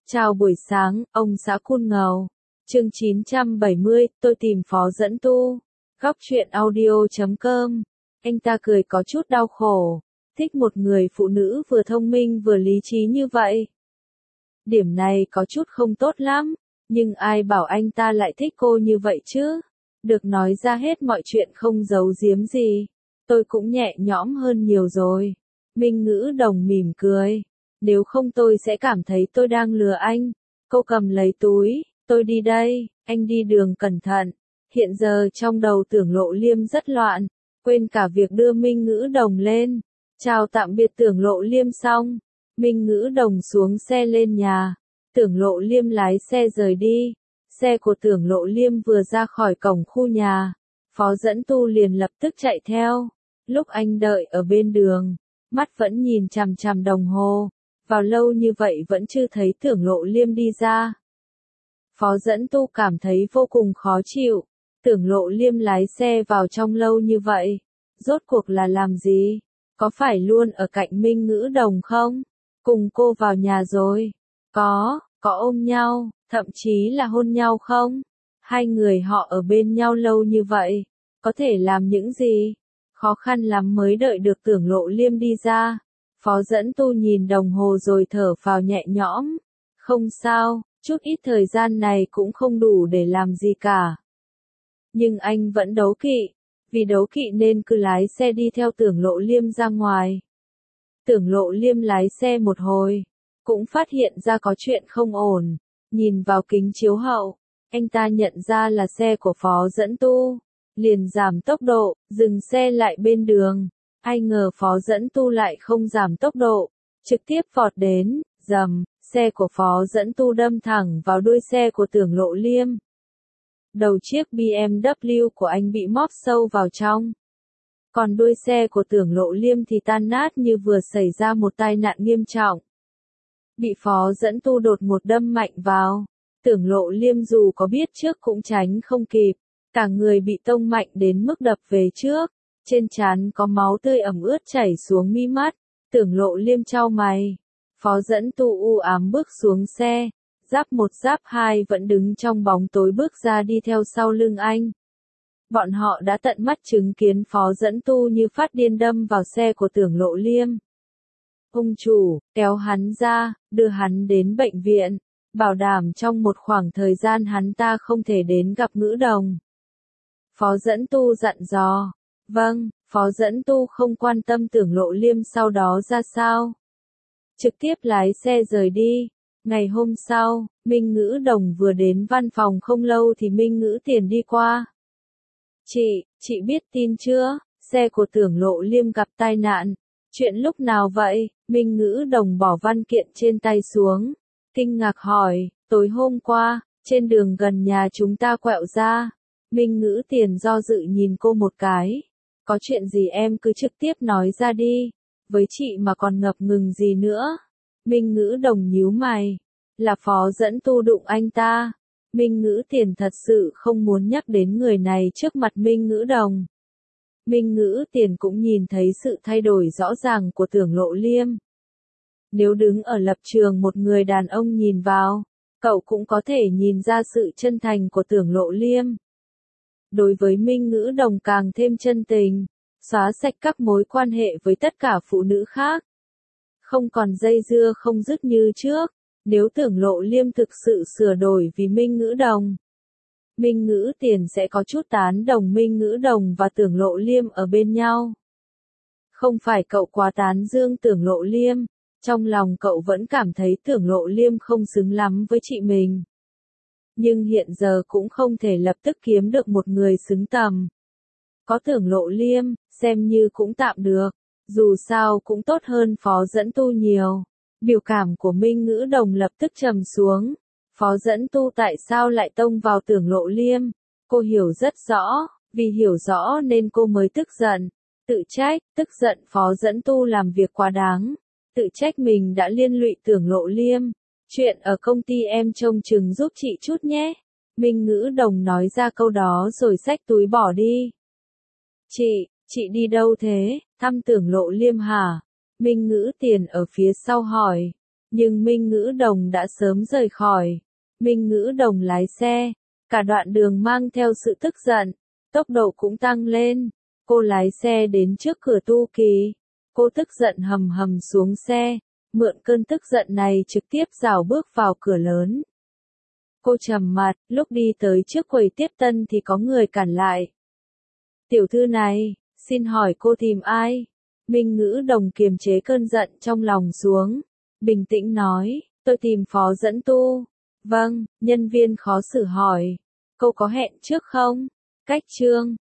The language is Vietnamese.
Chào buổi sáng, ông xã Cun Ngầu. Chương 970, tôi tìm Phó Dẫn Tu. Góc truyện audio.com. Anh ta cười có chút đau khổ. Thích một người phụ nữ vừa thông minh vừa lý trí như vậy. Điểm này có chút không tốt lắm, nhưng ai bảo anh ta lại thích cô như vậy chứ? Được nói ra hết mọi chuyện không giấu giếm gì. Tôi cũng nhẹ nhõm hơn nhiều rồi. Minh Ngữ Đồng mỉm cười. Nếu không tôi sẽ cảm thấy tôi đang lừa anh. Cô cầm lấy túi, tôi đi đây, anh đi đường cẩn thận. Hiện giờ trong đầu Tưởng Lộ Liêm rất loạn, quên cả việc đưa Minh Ngữ Đồng lên. Chào tạm biệt Tưởng Lộ Liêm xong, Minh Ngữ Đồng xuống xe lên nhà. Tưởng Lộ Liêm lái xe rời đi. Xe của Tưởng Lộ Liêm vừa ra khỏi cổng khu nhà, Phó Dẫn Tu liền lập tức chạy theo. Lúc anh đợi ở bên đường, mắt vẫn nhìn chằm chằm đồng hồ. Vào lâu như vậy vẫn chưa thấy Tưởng Lộ Liêm đi ra. Phó Dẫn Tu cảm thấy vô cùng khó chịu. Tưởng Lộ Liêm lái xe vào trong lâu như vậy. Rốt cuộc là làm gì? Có phải luôn ở cạnh Minh Ngữ Đồng không? Cùng cô vào nhà rồi. Có ôm nhau, thậm chí là hôn nhau không? Hai người họ ở bên nhau lâu như vậy. Có thể làm những gì? Khó khăn lắm mới đợi được Tưởng Lộ Liêm đi ra. Phó Dẫn Tu nhìn đồng hồ rồi thở phào nhẹ nhõm. Không sao, chút ít thời gian này cũng không đủ để làm gì cả. Nhưng anh vẫn đố kỵ. Vì đố kỵ nên cứ lái xe đi theo Tưởng Lộ Liêm ra ngoài. Tưởng Lộ Liêm lái xe một hồi, cũng phát hiện ra có chuyện không ổn. Nhìn vào kính chiếu hậu, anh ta nhận ra là xe của Phó Dẫn Tu. Liền giảm tốc độ, dừng xe lại bên đường. Ai ngờ Phó Dẫn Tu lại không giảm tốc độ, trực tiếp vọt đến, rầm, xe của Phó Dẫn Tu đâm thẳng vào đuôi xe của Tưởng Lộ Liêm. Đầu chiếc BMW của anh bị móp sâu vào trong. Còn đuôi xe của Tưởng Lộ Liêm thì tan nát như vừa xảy ra một tai nạn nghiêm trọng. Bị Phó Dẫn Tu đột ngột đâm mạnh vào. Tưởng Lộ Liêm dù có biết trước cũng tránh không kịp. Cả người bị tông mạnh đến mức đập về trước. Trên trán có máu tươi ẩm ướt chảy xuống mi mắt. Tưởng Lộ Liêm chau mày. Phó Dẫn Tu u ám bước xuống xe. Giáp 1 giáp 2 vẫn đứng trong bóng tối bước ra đi theo sau lưng anh. Bọn họ đã tận mắt chứng kiến Phó Dẫn Tu như phát điên đâm vào xe của Tưởng Lộ Liêm. Ông chủ, kéo hắn ra, đưa hắn đến bệnh viện. Bảo đảm trong một khoảng thời gian hắn ta không thể đến gặp Ngữ Đồng. Phó Dẫn Tu dặn dò. Vâng, Phó Dẫn Tu không quan tâm Tưởng Lộ Liêm sau đó ra sao. Trực tiếp lái xe rời đi. Ngày hôm sau, Minh Ngữ Đồng vừa đến văn phòng không lâu thì Minh Ngữ Tiền đi qua. Chị biết tin chưa? Xe của Tưởng Lộ Liêm gặp tai nạn. Chuyện lúc nào vậy? Minh Ngữ Đồng bỏ văn kiện trên tay xuống. Kinh ngạc hỏi, tối hôm qua, trên đường gần nhà chúng ta quẹo ra. Minh Ngữ Tiền do dự nhìn cô một cái. Có chuyện gì em cứ trực tiếp nói ra đi. Với chị mà còn ngập ngừng gì nữa. Minh Ngữ Đồng nhíu mày. Là Phó Dẫn Tu đụng anh ta. Minh Ngữ Tiền thật sự không muốn nhắc đến người này trước mặt Minh Ngữ Đồng. Minh Ngữ Tiền cũng nhìn thấy sự thay đổi rõ ràng của Tưởng Lộ Liêm. Nếu đứng ở lập trường một người đàn ông nhìn vào, cậu cũng có thể nhìn ra sự chân thành của Tưởng Lộ Liêm. Đối với Minh Ngữ Đồng càng thêm chân tình, xóa sạch các mối quan hệ với tất cả phụ nữ khác. Không còn dây dưa không dứt như trước, nếu Tưởng Lộ Liêm thực sự sửa đổi vì Minh Ngữ Đồng. Minh Ngữ Tiền sẽ có chút tán đồng Minh Ngữ Đồng và Tưởng Lộ Liêm ở bên nhau. Không phải cậu quá tán dương Tưởng Lộ Liêm, trong lòng cậu vẫn cảm thấy Tưởng Lộ Liêm không xứng lắm với chị mình. Nhưng hiện giờ cũng không thể lập tức kiếm được một người xứng tầm. Có Tưởng Lộ Liêm, xem như cũng tạm được, dù sao cũng tốt hơn Phó Dẫn Tu nhiều. Biểu cảm của Minh Ngữ Đồng lập tức trầm xuống. Phó Dẫn Tu tại sao lại tông vào Tưởng Lộ Liêm? Cô hiểu rất rõ, vì hiểu rõ nên cô mới tức giận. Tự trách, tức giận Phó Dẫn Tu làm việc quá đáng. Tự trách mình đã liên lụy Tưởng Lộ Liêm. Chuyện ở công ty em trông chừng giúp chị chút nhé. Minh Ngữ Đồng nói ra câu đó rồi xách túi bỏ đi. Chị đi đâu thế? Thăm Tưởng Lộ Liêm hả? Minh Ngữ Tiền ở phía sau hỏi. Nhưng Minh Ngữ Đồng đã sớm rời khỏi. Minh Ngữ Đồng lái xe, cả đoạn đường mang theo sự tức giận, tốc độ cũng tăng lên. Cô lái xe đến trước cửa Tu Kỳ. Cô tức giận hầm hầm xuống xe, mượn cơn tức giận này trực tiếp rảo bước vào cửa lớn. Cô trầm mặt, lúc đi tới trước quầy tiếp tân thì có người cản lại. Tiểu thư này, xin hỏi cô tìm ai? Minh Ngữ Đồng kiềm chế cơn giận trong lòng xuống, bình tĩnh nói, tôi tìm Phó Dẫn Tu. Vâng, nhân viên khó xử hỏi. Cô có hẹn trước không? Cách Trương.